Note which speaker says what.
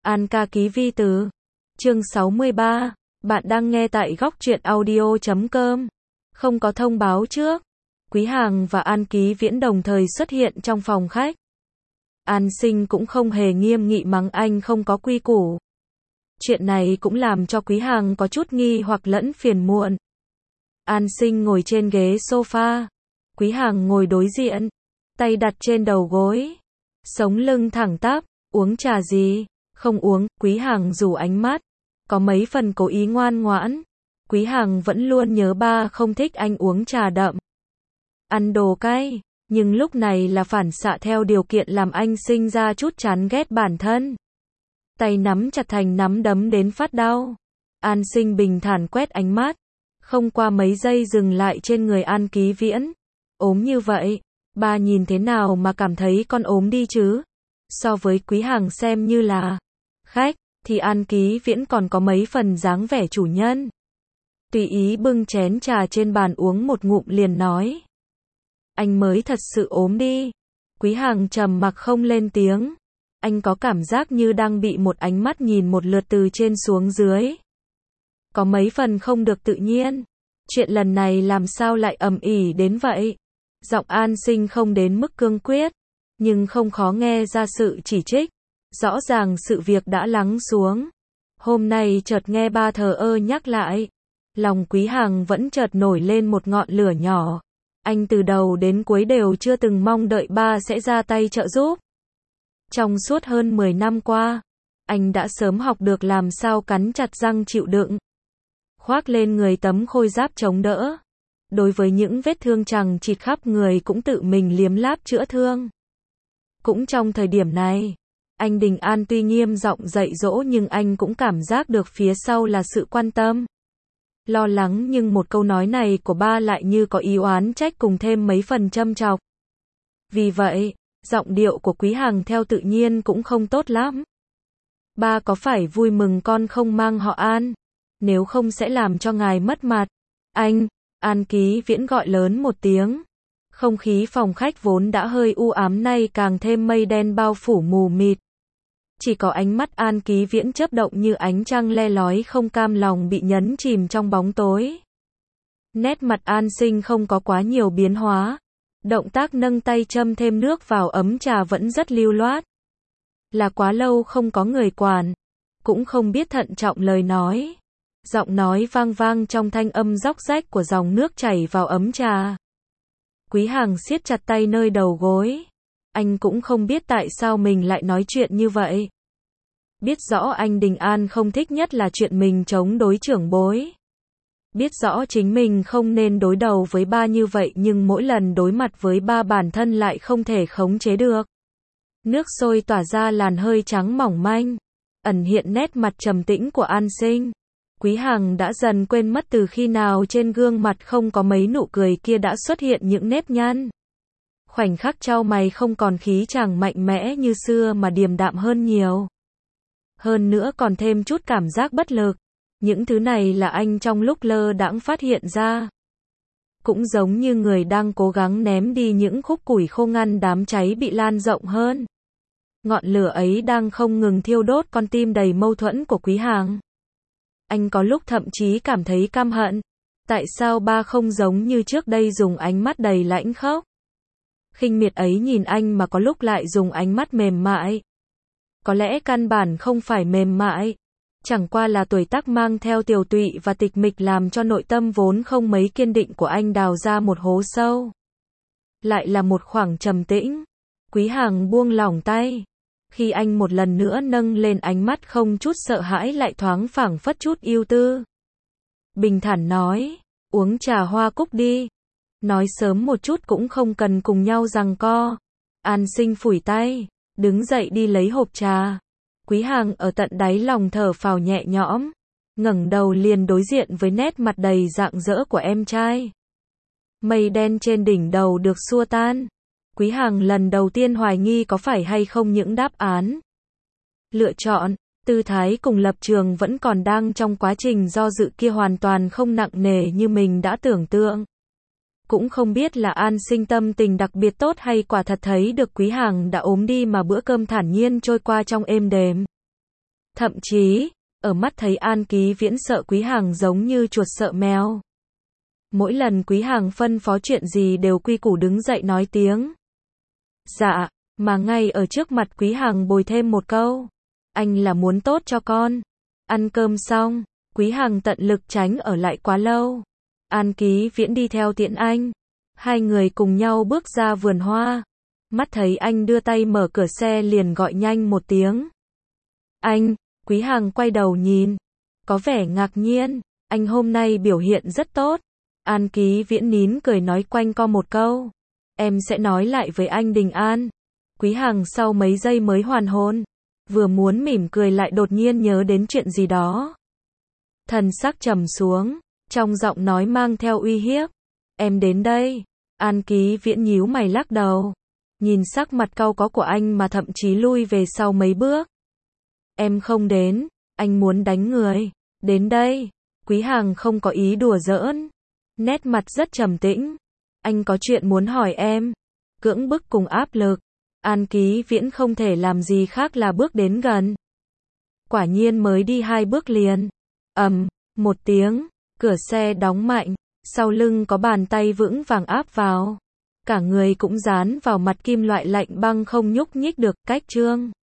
Speaker 1: An ca ký vi từ. Chương 63. Bạn đang nghe tại góc truyện audio.com. Không có thông báo trước. Quý Hàng và An Ký Viễn đồng thời xuất hiện trong phòng khách. An Sinh cũng không hề nghiêm nghị mắng anh không có quy củ. Chuyện này cũng làm cho Quý Hàng có chút nghi hoặc lẫn phiền muộn. An Sinh ngồi trên ghế sofa. Quý Hàng ngồi đối diện. Tay đặt trên đầu gối. Sống lưng thẳng tắp. Uống trà gì? Không uống. Quý Hàng rủ ánh mắt. Có mấy phần cố ý ngoan ngoãn. Quý Hàng vẫn luôn nhớ ba không thích anh uống trà đậm. Ăn đồ cay. Nhưng lúc này là phản xạ theo điều kiện làm anh sinh ra chút chán ghét bản thân. Tay nắm chặt thành nắm đấm đến phát đau. An Sinh bình thản quét ánh mắt. Không qua mấy giây dừng lại trên người An Ký Viễn. Ốm như vậy, ba nhìn thế nào mà cảm thấy con ốm đi chứ? So với Quý Hàng xem như là khách, thì An Ký Viễn còn có mấy phần dáng vẻ chủ nhân. Tùy ý bưng chén trà trên bàn uống một ngụm liền nói. Anh mới thật sự ốm đi. Quý Hàng trầm mặc không lên tiếng. Anh có cảm giác như đang bị một ánh mắt nhìn một lượt từ trên xuống dưới. Có mấy phần không được tự nhiên. Chuyện lần này làm sao lại ầm ĩ đến vậy? Giọng An Sinh không đến mức cương quyết, nhưng không khó nghe ra sự chỉ trích. Rõ ràng sự việc đã lắng xuống. Hôm nay chợt nghe ba thờ ơ nhắc lại. Lòng Quý Hàng vẫn chợt nổi lên một ngọn lửa nhỏ. Anh từ đầu đến cuối đều chưa từng mong đợi ba sẽ ra tay trợ giúp. Trong suốt hơn 10 năm qua, anh đã sớm học được làm sao cắn chặt răng chịu đựng. Khoác lên người tấm khôi giáp chống đỡ. Đối với những vết thương chằng chịt khắp người cũng tự mình liếm láp chữa thương. Cũng trong thời điểm này, anh Đình An tuy nghiêm giọng dạy dỗ nhưng anh cũng cảm giác được phía sau là sự quan tâm. Lo lắng nhưng một câu nói này của ba lại như có ý oán trách cùng thêm mấy phần châm chọc. Vì vậy, giọng điệu của Quý Hàng theo tự nhiên cũng không tốt lắm. Ba có phải vui mừng con không mang họ An? Nếu không sẽ làm cho ngài mất mặt. Anh, An Ký Viễn gọi lớn một tiếng. Không khí phòng khách vốn đã hơi u ám nay càng thêm mây đen bao phủ mù mịt. Chỉ có ánh mắt An Ký Viễn chớp động như ánh trăng le lói không cam lòng bị nhấn chìm trong bóng tối. Nét mặt An Sinh không có quá nhiều biến hóa. Động tác nâng tay châm thêm nước vào ấm trà vẫn rất lưu loát. Là quá lâu không có người quản. Cũng không biết thận trọng lời nói. Giọng nói vang vang trong thanh âm róc rách của dòng nước chảy vào ấm trà. Quý Hàng siết chặt tay nơi đầu gối. Anh cũng không biết tại sao mình lại nói chuyện như vậy. Biết rõ anh Đình An không thích nhất là chuyện mình chống đối trưởng bối. Biết rõ chính mình không nên đối đầu với ba như vậy nhưng mỗi lần đối mặt với ba bản thân lại không thể khống chế được. Nước sôi tỏa ra làn hơi trắng mỏng manh, ẩn hiện nét mặt trầm tĩnh của An Sinh. Quý Hàng đã dần quên mất từ khi nào trên gương mặt không có mấy nụ cười kia đã xuất hiện những nếp nhăn. Khoảnh khắc chau mày không còn khí chàng mạnh mẽ như xưa mà điềm đạm hơn nhiều. Hơn nữa còn thêm chút cảm giác bất lực. Những thứ này là anh trong lúc lơ đãng phát hiện ra. Cũng giống như người đang cố gắng ném đi những khúc củi khô ngăn đám cháy bị lan rộng hơn. Ngọn lửa ấy đang không ngừng thiêu đốt con tim đầy mâu thuẫn của Quý Hàng. Anh có lúc thậm chí cảm thấy căm hận. Tại sao ba không giống như trước đây dùng ánh mắt đầy lãnh khốc? Khinh miệt ấy nhìn anh mà có lúc lại dùng ánh mắt mềm mại. Có lẽ căn bản không phải mềm mại. Chẳng qua là tuổi tác mang theo tiều tụy và tịch mịch làm cho nội tâm vốn không mấy kiên định của anh đào ra một hố sâu. Lại là một khoảng trầm tĩnh. Quý Hàng buông lỏng tay. Khi anh một lần nữa nâng lên ánh mắt không chút sợ hãi lại thoáng phảng phất chút ưu tư. Bình thản nói, uống trà hoa cúc đi. Nói sớm một chút cũng không cần cùng nhau giằng co. An Sinh phủi tay, đứng dậy đi lấy hộp trà. Quý Hàng ở tận đáy lòng thở phào nhẹ nhõm, ngẩng đầu liền đối diện với nét mặt đầy rạng rỡ của em trai. Mây đen trên đỉnh đầu được xua tan. Quý Hàng lần đầu tiên hoài nghi có phải hay không những đáp án. Lựa chọn, tư thái cùng lập trường vẫn còn đang trong quá trình do dự kia hoàn toàn không nặng nề như mình đã tưởng tượng. Cũng không biết là An Sinh tâm tình đặc biệt tốt hay quả thật thấy được Quý Hàng đã ốm đi mà bữa cơm thản nhiên trôi qua trong êm đềm. Thậm chí, ở mắt thấy An Ký Viễn sợ Quý Hằng giống như chuột sợ mèo. Mỗi lần Quý Hằng phân phó chuyện gì đều quy củ đứng dậy nói tiếng dạ, mà ngay ở trước mặt Quý Hằng bồi thêm một câu. Anh là muốn tốt cho con. Ăn cơm xong, Quý Hằng tận lực tránh ở lại quá lâu. An Ký Viễn đi theo tiễn anh. Hai người cùng nhau bước ra vườn hoa. Mắt thấy anh đưa tay mở cửa xe liền gọi nhanh một tiếng. Anh, Quý Hằng quay đầu nhìn. Có vẻ ngạc nhiên, anh hôm nay biểu hiện rất tốt. An Ký Viễn nín cười nói quanh co một câu. Em sẽ nói lại với anh Đình An. Quý Hằng sau mấy giây mới hoàn hồn. Vừa muốn mỉm cười lại đột nhiên nhớ đến chuyện gì đó. Thần sắc trầm xuống, trong giọng nói mang theo uy hiếp. Em đến đây. An Ký Viễn nhíu mày lắc đầu. Nhìn sắc mặt cau có của anh mà thậm chí lui về sau mấy bước. Em không đến, anh muốn đánh người. Đến đây. Quý Hằng không có ý đùa giỡn. Nét mặt rất trầm tĩnh. Anh có chuyện muốn hỏi em. Cưỡng bức cùng áp lực. An Ký Viễn không thể làm gì khác là bước đến gần. Quả nhiên mới đi 2 bước liền. Một tiếng, cửa xe đóng mạnh, sau lưng có bàn tay vững vàng áp vào. Cả người cũng dán vào mặt kim loại lạnh băng không nhúc nhích được, cách Trương